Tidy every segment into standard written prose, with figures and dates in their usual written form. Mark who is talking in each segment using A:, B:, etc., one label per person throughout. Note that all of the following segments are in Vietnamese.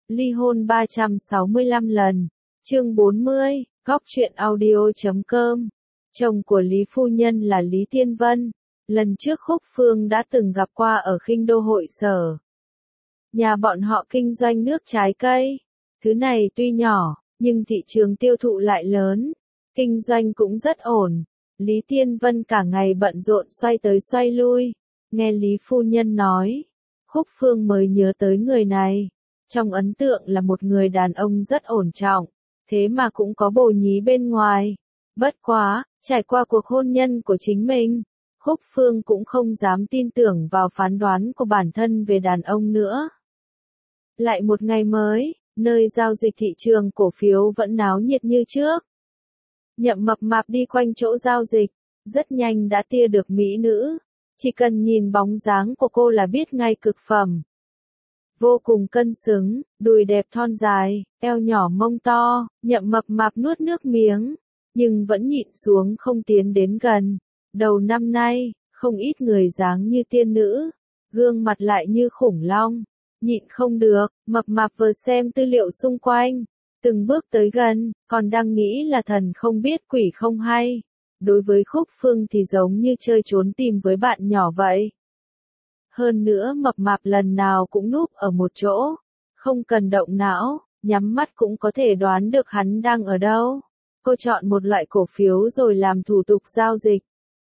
A: Ly hôn 365 lần. Chương 40, Góc truyện audio.com. Chồng của Lý phu nhân là Lý Tiên Vân. Lần trước Khúc Phương đã từng gặp qua ở Kinh Đô hội sở. Nhà bọn họ kinh doanh nước trái cây. Thứ này tuy nhỏ, nhưng thị trường tiêu thụ lại lớn. Kinh doanh cũng rất ổn. Lý Tiên Vân cả ngày bận rộn xoay tới xoay lui. Nghe Lý phu nhân nói, Khúc Phương mới nhớ tới người này. Trong ấn tượng là một người đàn ông rất ổn trọng, thế mà cũng có bồ nhí bên ngoài. Bất quá, trải qua cuộc hôn nhân của chính mình, Khúc Phương cũng không dám tin tưởng vào phán đoán của bản thân về đàn ông nữa. Lại một ngày mới, nơi giao dịch thị trường cổ phiếu vẫn náo nhiệt như trước. Nhậm Mập Mạp đi quanh chỗ giao dịch, rất nhanh đã tia được mỹ nữ. Chỉ cần nhìn bóng dáng của cô là biết ngay cực phẩm. Vô cùng cân xứng, đùi đẹp thon dài, eo nhỏ mông to, Nhậm Mập Mạp nuốt nước miếng, nhưng vẫn nhịn xuống không tiến đến gần. Đầu năm nay, không ít người dáng như tiên nữ, gương mặt lại như khủng long. Nhịn không được, Mập Mạp vừa xem tư liệu xung quanh, từng bước tới gần, còn đang nghĩ là thần không biết quỷ không hay. Đối với Khúc Phương thì giống như chơi trốn tìm với bạn nhỏ vậy. Hơn nữa Mập Mạp lần nào cũng núp ở một chỗ, không cần động não, nhắm mắt cũng có thể đoán được hắn đang ở đâu. Cô chọn một loại cổ phiếu rồi làm thủ tục giao dịch.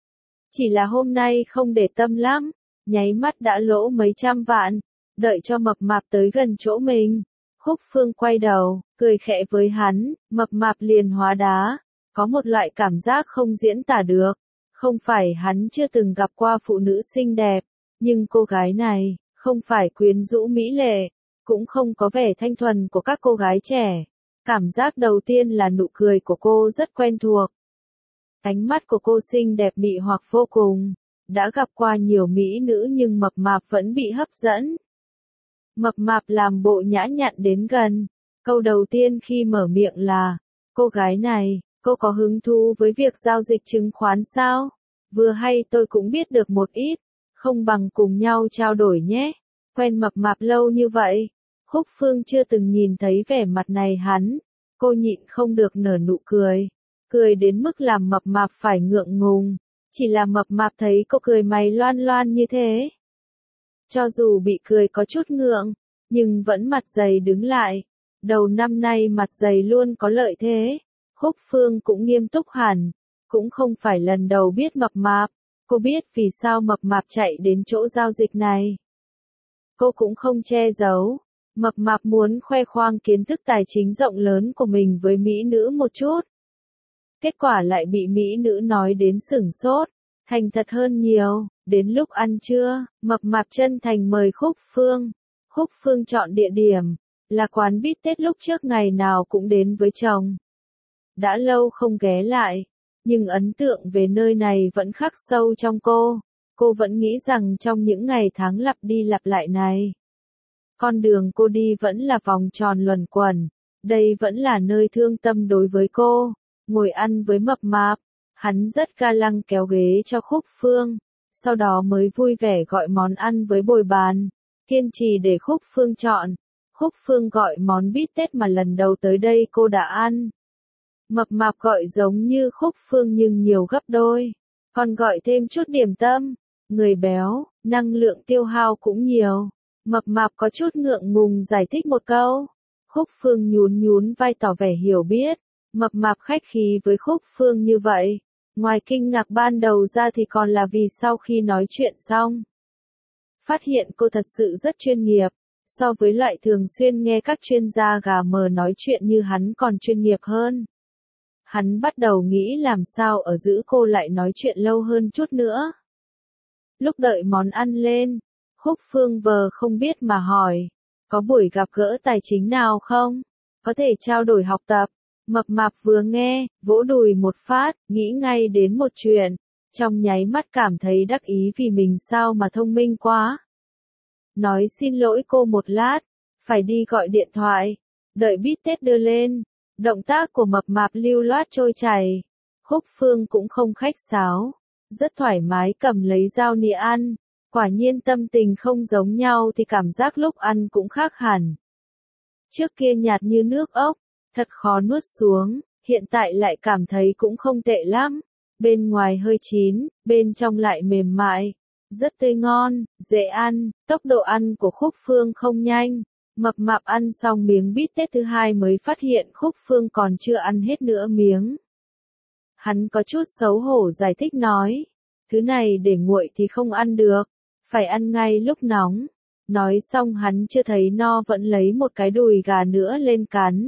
A: Chỉ là hôm nay không để tâm lắm, nháy mắt đã lỗ mấy trăm vạn. Đợi cho Mập Mạp tới gần chỗ mình, Khúc Phương quay đầu, cười khẽ với hắn, Mập Mạp liền hóa đá. Có một loại cảm giác không diễn tả được. Không phải hắn chưa từng gặp qua phụ nữ xinh đẹp, nhưng cô gái này, không phải quyến rũ mỹ lệ, cũng không có vẻ thanh thuần của các cô gái trẻ. Cảm giác đầu tiên là nụ cười của cô rất quen thuộc. Ánh mắt của cô xinh đẹp mị hoặc vô cùng. Đã gặp qua nhiều mỹ nữ nhưng Mập Mạp vẫn bị hấp dẫn. Mập Mạp làm bộ nhã nhặn đến gần. Câu đầu tiên khi mở miệng là, cô gái này, cô có hứng thú với việc giao dịch chứng khoán sao? Vừa hay tôi cũng biết được một ít, không bằng cùng nhau trao đổi nhé. Quen Mập Mạp lâu như vậy, Khúc Phương chưa từng nhìn thấy vẻ mặt này hắn. Cô nhịn không được nở nụ cười. Cười đến mức làm Mập Mạp phải ngượng ngùng. Chỉ là Mập Mạp thấy cô cười mày loan loan như thế. Cho dù bị cười có chút ngượng, nhưng vẫn mặt dày đứng lại. Đầu năm nay mặt dày luôn có lợi thế. Khúc Phương cũng nghiêm túc hẳn, cũng không phải lần đầu biết Mập Mạp, cô biết vì sao Mập Mạp chạy đến chỗ giao dịch này. Cô cũng không che giấu, Mập Mạp muốn khoe khoang kiến thức tài chính rộng lớn của mình với mỹ nữ một chút. Kết quả lại bị mỹ nữ nói đến sửng sốt, thành thật hơn nhiều. Đến lúc ăn trưa, Mập Mạp chân thành mời Khúc Phương. Khúc Phương chọn địa điểm, là quán bít tết lúc trước ngày nào cũng đến với chồng. Đã lâu không ghé lại, nhưng ấn tượng về nơi này vẫn khắc sâu trong cô. Cô vẫn nghĩ rằng trong những ngày tháng lặp đi lặp lại này, con đường cô đi vẫn là vòng tròn luẩn quẩn. Đây vẫn là nơi thương tâm đối với cô. Ngồi ăn với Mập Mạp, hắn rất ga lăng kéo ghế cho Khúc Phương, sau đó mới vui vẻ gọi món ăn với bồi bàn, kiên trì để Khúc Phương chọn. Khúc Phương gọi món bít tết mà lần đầu tới đây cô đã ăn. Mập Mạp gọi giống như Khúc Phương nhưng nhiều gấp đôi, còn gọi thêm chút điểm tâm. Người béo, năng lượng tiêu hao cũng nhiều. Mập Mạp có chút ngượng ngùng giải thích một câu. Khúc Phương nhún nhún vai tỏ vẻ hiểu biết. Mập Mạp khách khí với Khúc Phương như vậy, ngoài kinh ngạc ban đầu ra thì còn là vì sau khi nói chuyện xong, phát hiện cô thật sự rất chuyên nghiệp. So với loại thường xuyên nghe các chuyên gia gà mờ nói chuyện như hắn còn chuyên nghiệp hơn. Hắn bắt đầu nghĩ làm sao ở giữ cô lại nói chuyện lâu hơn chút nữa. Lúc đợi món ăn lên, Khúc Phương vờ không biết mà hỏi, có buổi gặp gỡ tài chính nào không? Có thể trao đổi học tập. Mập Mạp vừa nghe, vỗ đùi một phát, nghĩ ngay đến một chuyện. Trong nháy mắt cảm thấy đắc ý vì mình sao mà thông minh quá. Nói xin lỗi cô một lát, phải đi gọi điện thoại. Đợi bít tết đưa lên, động tác của Mập Mạp lưu loát trôi chảy. Khúc Phương cũng không khách sáo, rất thoải mái cầm lấy dao nĩa ăn. Quả nhiên tâm tình không giống nhau thì cảm giác lúc ăn cũng khác hẳn. Trước kia nhạt như nước ốc, thật khó nuốt xuống, hiện tại lại cảm thấy cũng không tệ lắm. Bên ngoài hơi chín, bên trong lại mềm mại, rất tươi ngon, dễ ăn, tốc độ ăn của Khúc Phương không nhanh. Mập mạp ăn xong miếng bít tết thứ hai mới phát hiện Khúc Phương còn chưa ăn hết nửa miếng. Hắn có chút xấu hổ giải thích nói, thứ này để nguội thì không ăn được, phải ăn ngay lúc nóng. Nói xong hắn chưa thấy no vẫn lấy một cái đùi gà nữa lên cắn.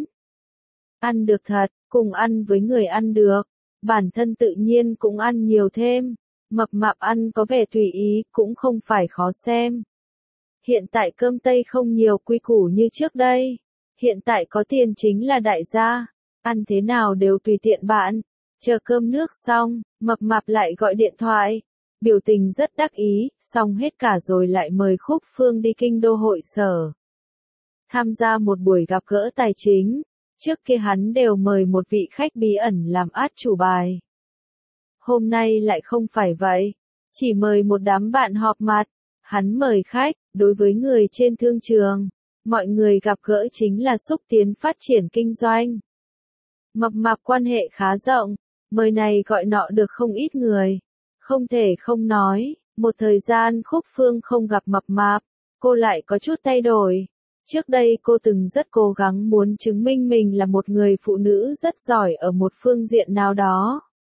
A: Ăn được thật, cùng ăn với người ăn được, bản thân tự nhiên cũng ăn nhiều thêm. Mập mạp ăn có vẻ tùy ý, cũng không phải khó xem. Hiện tại cơm Tây không nhiều quy củ như trước đây. Hiện tại có tiền chính là đại gia. Ăn thế nào đều tùy tiện bạn. Chờ cơm nước xong, mập mạp lại gọi điện thoại. Biểu tình rất đắc ý, xong hết cả rồi lại mời Khúc Phương đi kinh đô hội sở. Tham gia một buổi gặp gỡ tài chính. Trước kia hắn đều mời một vị khách bí ẩn làm át chủ bài. Hôm nay lại không phải vậy. Chỉ mời một đám bạn họp mặt. Hắn mời khách, đối với người trên thương trường. Mọi người gặp gỡ chính là xúc tiến phát triển kinh doanh. Mập mạp quan hệ khá rộng. Mời này gọi nọ được không ít người. Không thể không nói, một thời gian Khúc Phương không gặp mập mạp, cô lại có chút thay đổi. Trước đây cô từng rất cố gắng muốn chứng minh mình là một người phụ nữ rất giỏi ở một phương diện nào đó.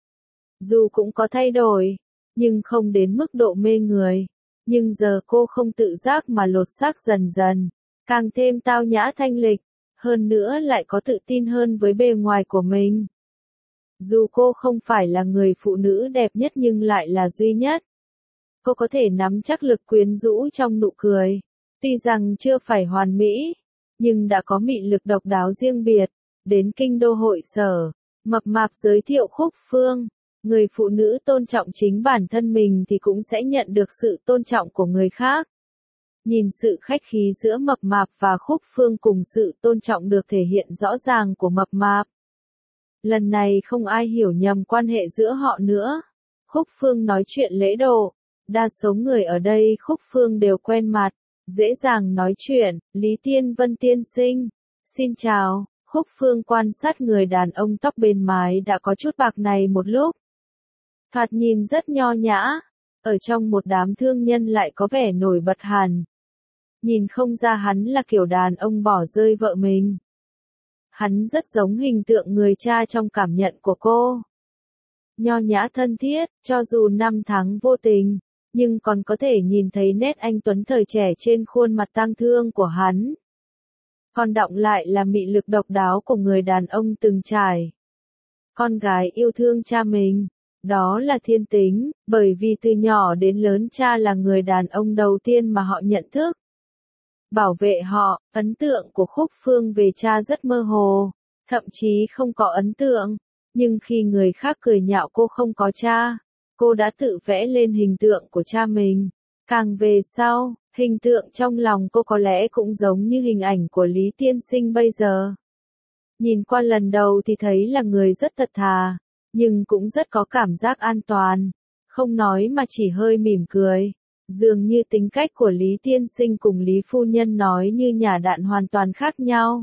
A: Dù cũng có thay đổi, nhưng không đến mức độ mê người. Nhưng giờ cô không tự giác mà lột xác dần dần, càng thêm tao nhã thanh lịch, hơn nữa lại có tự tin hơn với bề ngoài của mình. Dù cô không phải là người phụ nữ đẹp nhất nhưng lại là duy nhất. Cô có thể nắm chắc lực quyến rũ trong nụ cười. Tuy rằng chưa phải hoàn mỹ, nhưng đã có mị lực độc đáo riêng biệt. Đến kinh đô hội sở, mập mạp giới thiệu Khúc Phương. Người phụ nữ tôn trọng chính bản thân mình thì cũng sẽ nhận được sự tôn trọng của người khác. Nhìn sự khách khí giữa mập mạp và Khúc Phương cùng sự tôn trọng được thể hiện rõ ràng của mập mạp. Lần này không ai hiểu nhầm quan hệ giữa họ nữa. Khúc Phương nói chuyện lễ độ. Đa số người ở đây Khúc Phương đều quen mặt, dễ dàng nói chuyện. Lý Tiên Vân tiên sinh. Xin chào. Khúc Phương quan sát người đàn ông tóc bên mái đã có chút bạc này một lúc. Thoạt nhìn rất nho nhã. Ở trong một đám thương nhân lại có vẻ nổi bật hẳn. Nhìn không ra hắn là kiểu đàn ông bỏ rơi vợ mình. Hắn rất giống hình tượng người cha trong cảm nhận của cô. Nho nhã thân thiết, cho dù năm tháng vô tình, nhưng còn có thể nhìn thấy nét anh tuấn thời trẻ trên khuôn mặt tang thương của hắn. Còn đọng lại là mị lực độc đáo của người đàn ông từng trải. Con gái yêu thương cha mình, đó là thiên tính, bởi vì từ nhỏ đến lớn cha là người đàn ông đầu tiên mà họ nhận thức. Bảo vệ họ, ấn tượng của Khúc Phương về cha rất mơ hồ, thậm chí không có ấn tượng, nhưng khi người khác cười nhạo cô không có cha, cô đã tự vẽ lên hình tượng của cha mình. Càng về sau, hình tượng trong lòng cô có lẽ cũng giống như hình ảnh của Lý tiên sinh bây giờ. Nhìn qua lần đầu thì thấy là người rất thật thà, nhưng cũng rất có cảm giác an toàn, không nói mà chỉ hơi mỉm cười. Dường như tính cách của Lý tiên sinh cùng Lý phu nhân nói như nhà đạn hoàn toàn khác nhau.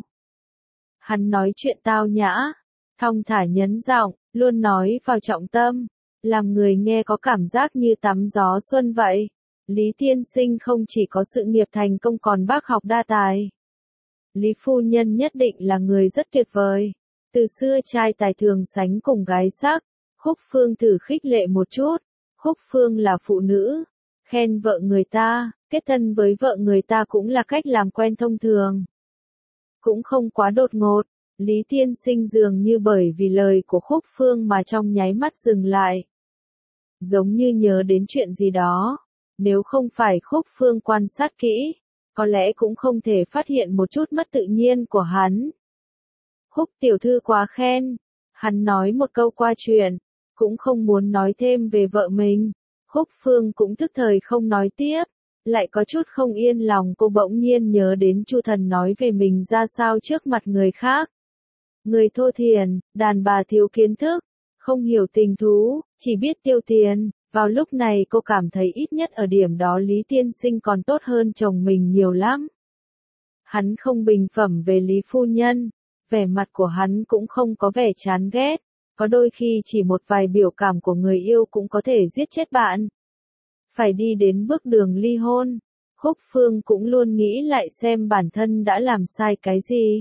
A: Hắn nói chuyện tao nhã, thong thả nhấn giọng, luôn nói vào trọng tâm, làm người nghe có cảm giác như tắm gió xuân vậy. Lý tiên sinh không chỉ có sự nghiệp thành công còn bác học đa tài. Lý phu nhân nhất định là người rất tuyệt vời. Từ xưa trai tài thường sánh cùng gái sắc. Khúc Phương thử khích lệ một chút. Khúc Phương là phụ nữ. Khen vợ người ta, kết thân với vợ người ta cũng là cách làm quen thông thường. Cũng không quá đột ngột. Lý tiên sinh dường như bởi vì lời của Khúc Phương mà trong nháy mắt dừng lại. Giống như nhớ đến chuyện gì đó. Nếu không phải Khúc Phương quan sát kỹ, có lẽ cũng không thể phát hiện một chút mất tự nhiên của hắn. Khúc tiểu thư quá khen. Hắn nói một câu qua chuyện, cũng không muốn nói thêm về vợ mình. Khúc Phương cũng thức thời không nói tiếp, lại có chút không yên lòng. Cô bỗng nhiên nhớ đến Chu Thần nói về mình ra sao trước mặt người khác. Người thô thiển, đàn bà thiếu kiến thức, không hiểu tình thú, chỉ biết tiêu tiền. Vào lúc này cô cảm thấy ít nhất ở điểm đó Lý tiên sinh còn tốt hơn chồng mình nhiều lắm. Hắn không bình phẩm về Lý phu nhân, vẻ mặt của hắn cũng không có vẻ chán ghét, có đôi khi chỉ một vài biểu cảm của người yêu cũng có thể giết chết bạn. Phải đi đến bước đường ly hôn, Khúc Phương cũng luôn nghĩ lại xem bản thân đã làm sai cái gì.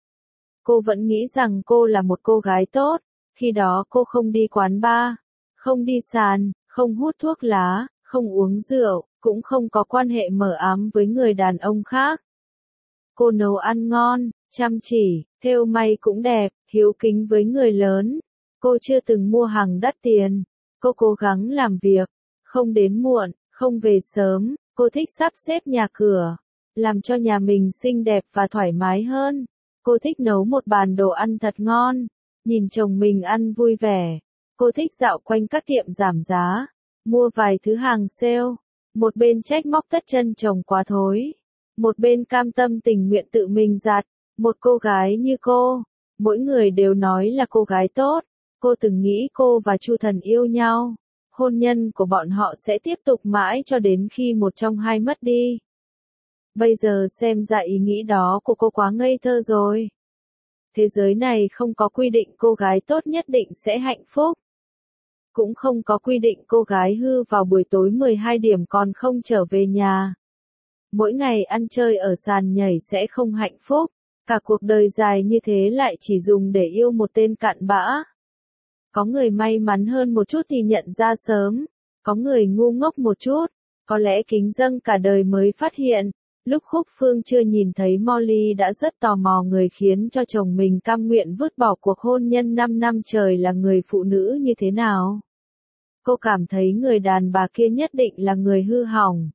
A: Cô vẫn nghĩ rằng cô là một cô gái tốt, khi đó cô không đi quán bar, không đi sàn, không hút thuốc lá, không uống rượu, cũng không có quan hệ mờ ám với người đàn ông khác. Cô nấu ăn ngon, chăm chỉ, thêu may cũng đẹp, hiếu kính với người lớn. Cô chưa từng mua hàng đắt tiền. Cô cố gắng làm việc, không đến muộn, không về sớm. Cô thích sắp xếp nhà cửa, làm cho nhà mình xinh đẹp và thoải mái hơn. Cô thích nấu một bàn đồ ăn thật ngon, nhìn chồng mình ăn vui vẻ. Cô thích dạo quanh các tiệm giảm giá, mua vài thứ hàng sale. Một bên trách móc tất chân chồng quá thối, một bên cam tâm tình nguyện tự mình giặt. Một cô gái như cô, mỗi người đều nói là cô gái tốt. Cô từng nghĩ cô và Chu Thần yêu nhau, hôn nhân của bọn họ sẽ tiếp tục mãi cho đến khi một trong hai mất đi. Bây giờ xem ra ý nghĩ đó của cô quá ngây thơ rồi. Thế giới này không có quy định cô gái tốt nhất định sẽ hạnh phúc. Cũng không có quy định cô gái hư vào buổi tối 12 điểm còn không trở về nhà. Mỗi ngày ăn chơi ở sàn nhảy sẽ không hạnh phúc. Cả cuộc đời dài như thế lại chỉ dùng để yêu một tên cặn bã. Có người may mắn hơn một chút thì nhận ra sớm, có người ngu ngốc một chút, có lẽ kính dâng cả đời mới phát hiện. Lúc Khúc Phương chưa nhìn thấy Molly đã rất tò mò người khiến cho chồng mình cam nguyện vứt bỏ cuộc hôn nhân 5 năm trời là người phụ nữ như thế nào. Cô cảm thấy người đàn bà kia nhất định là người hư hỏng.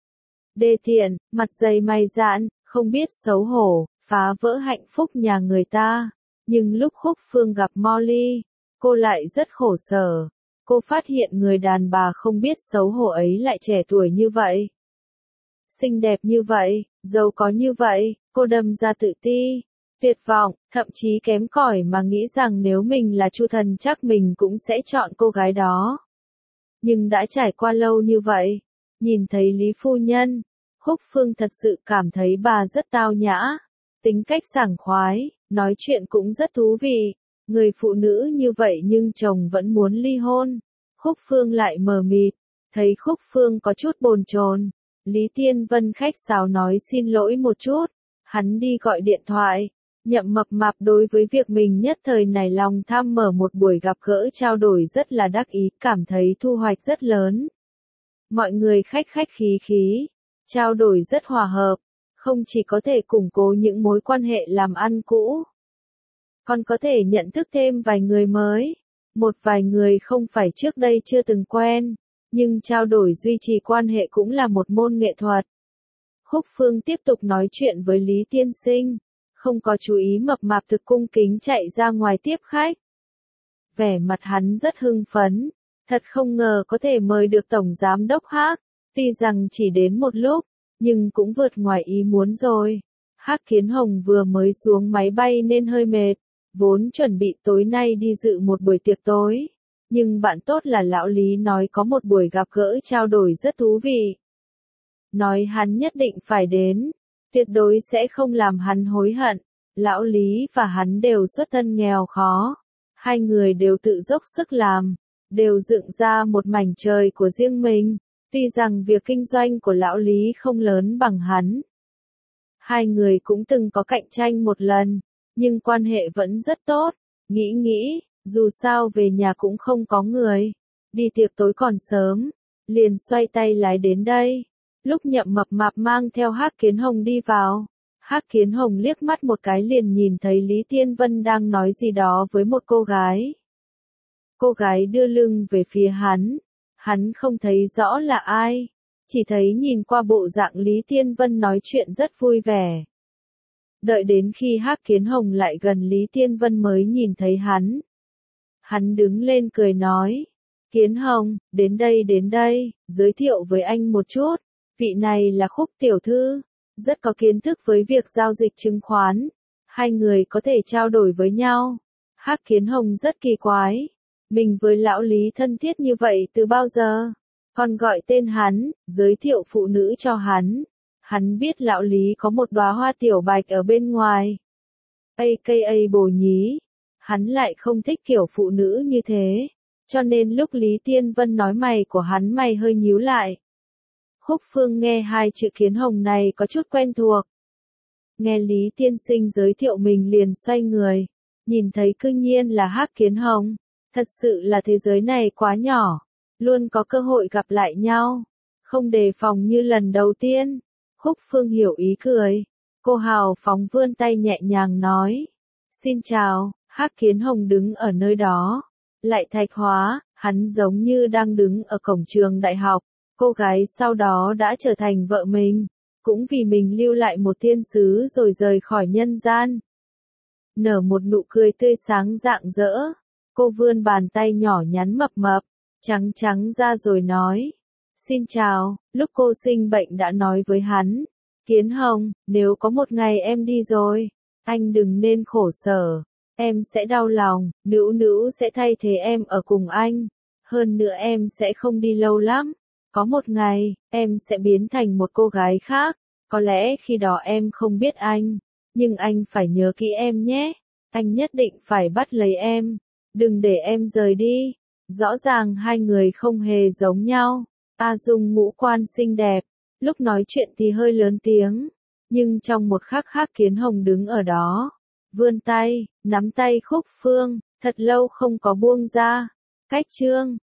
A: Đê tiện, mặt dày mày dạn, không biết xấu hổ, phá vỡ hạnh phúc nhà người ta. Nhưng lúc Khúc Phương gặp Molly, cô lại rất khổ sở. Cô phát hiện người đàn bà không biết xấu hổ ấy lại trẻ tuổi như vậy. Xinh đẹp như vậy, giàu có như vậy, cô đâm ra tự ti, tuyệt vọng, thậm chí kém cỏi mà nghĩ rằng nếu mình là Chu Thần chắc mình cũng sẽ chọn cô gái đó. Nhưng đã trải qua lâu như vậy, nhìn thấy Lý phu nhân, Khúc Phương thật sự cảm thấy bà rất tao nhã, tính cách sảng khoái, nói chuyện cũng rất thú vị. Người phụ nữ như vậy nhưng chồng vẫn muốn ly hôn. Khúc Phương lại mờ mịt, thấy Khúc Phương có chút bồn chồn. Lý Tiên Vân khách sáo nói xin lỗi một chút, hắn đi gọi điện thoại. Nhậm Mập Mạp đối với việc mình nhất thời nảy lòng tham mở một buổi gặp gỡ trao đổi rất là đắc ý, cảm thấy thu hoạch rất lớn. Mọi người khách khách khí khí, trao đổi rất hòa hợp, không chỉ có thể củng cố những mối quan hệ làm ăn cũ, còn có thể nhận thức thêm vài người mới, một vài người không phải trước đây chưa từng quen, nhưng trao đổi duy trì quan hệ cũng là một môn nghệ thuật. Khúc Phương tiếp tục nói chuyện với Lý Tiên Sinh, không có chú ý Mập Mạp thực cung kính chạy ra ngoài tiếp khách. Vẻ mặt hắn rất hưng phấn, thật không ngờ có thể mời được Tổng Giám Đốc Hắc, tuy rằng chỉ đến một lúc, nhưng cũng vượt ngoài ý muốn rồi. Hắc Kiến Hồng vừa mới xuống máy bay nên hơi mệt, vốn chuẩn bị tối nay đi dự một buổi tiệc tối, nhưng bạn tốt là lão Lý nói có một buổi gặp gỡ trao đổi rất thú vị. Nói hắn nhất định phải đến, tuyệt đối sẽ không làm hắn hối hận. Lão Lý và hắn đều xuất thân nghèo khó, hai người đều tự dốc sức làm, đều dựng ra một mảnh trời của riêng mình, tuy rằng việc kinh doanh của lão Lý không lớn bằng hắn. Hai người cũng từng có cạnh tranh một lần, nhưng quan hệ vẫn rất tốt. Nghĩ, dù sao về nhà cũng không có người, đi tiệc tối còn sớm, liền xoay tay lái đến đây. Lúc Nhậm Mập Mạp mang theo Hắc Kiến Hồng đi vào, Hắc Kiến Hồng liếc mắt một cái liền nhìn thấy Lý Tiên Vân đang nói gì đó với một cô gái. Cô gái đưa lưng về phía hắn không thấy rõ là ai, chỉ thấy nhìn qua bộ dạng Lý Tiên Vân nói chuyện rất vui vẻ. Đợi đến khi Hắc Kiến Hồng lại gần Lý Tiên Vân mới nhìn thấy hắn. Hắn đứng lên cười nói, Kiến Hồng, đến đây, giới thiệu với anh một chút, vị này là Khúc tiểu thư, rất có kiến thức với việc giao dịch chứng khoán, hai người có thể trao đổi với nhau. Hắc Kiến Hồng rất kỳ quái, mình với lão Lý thân thiết như vậy từ bao giờ, còn gọi tên hắn, giới thiệu phụ nữ cho hắn. Hắn biết lão Lý có một đóa hoa tiểu bạch ở bên ngoài. AKA bồ nhí. Hắn lại không thích kiểu phụ nữ như thế. Cho nên lúc Lý Tiên Vân nói mày của hắn mày hơi nhíu lại. Khúc Phương nghe hai chữ Kiến Hồng này có chút quen thuộc. Nghe Lý Tiên Sinh giới thiệu mình liền xoay người. Nhìn thấy cư nhiên là Hắc Kiến Hồng. Thật sự là thế giới này quá nhỏ. Luôn có cơ hội gặp lại nhau. Không đề phòng như lần đầu tiên. Khúc Phương hiểu ý cười. Cô hào phóng vươn tay nhẹ nhàng nói. Xin chào, Hắc Kiến Hồng đứng ở nơi đó. Lại Thạch Hóa, hắn giống như đang đứng ở cổng trường đại học. Cô gái sau đó đã trở thành vợ mình. Cũng vì mình lưu lại một thiên sứ rồi rời khỏi nhân gian. Nở một nụ cười tươi sáng rạng rỡ. Cô vươn bàn tay nhỏ nhắn mập mập, trắng trắng ra rồi nói. Xin chào, lúc cô sinh bệnh đã nói với hắn. Kiến Hồng, nếu có một ngày em đi rồi, anh đừng nên khổ sở. Em sẽ đau lòng, Nữu Nữu sẽ thay thế em ở cùng anh. Hơn nữa em sẽ không đi lâu lắm. Có một ngày, em sẽ biến thành một cô gái khác. Có lẽ khi đó em không biết anh. Nhưng anh phải nhớ kỹ em nhé. Anh nhất định phải bắt lấy em. Đừng để em rời đi. Rõ ràng hai người không hề giống nhau. A Dung ngũ quan xinh đẹp. Lúc nói chuyện thì hơi lớn tiếng. Nhưng trong một khắc Hắc Kiến Hồng đứng ở đó. Vươn tay, nắm tay Khúc Phương. Thật lâu không có buông ra. Cách chương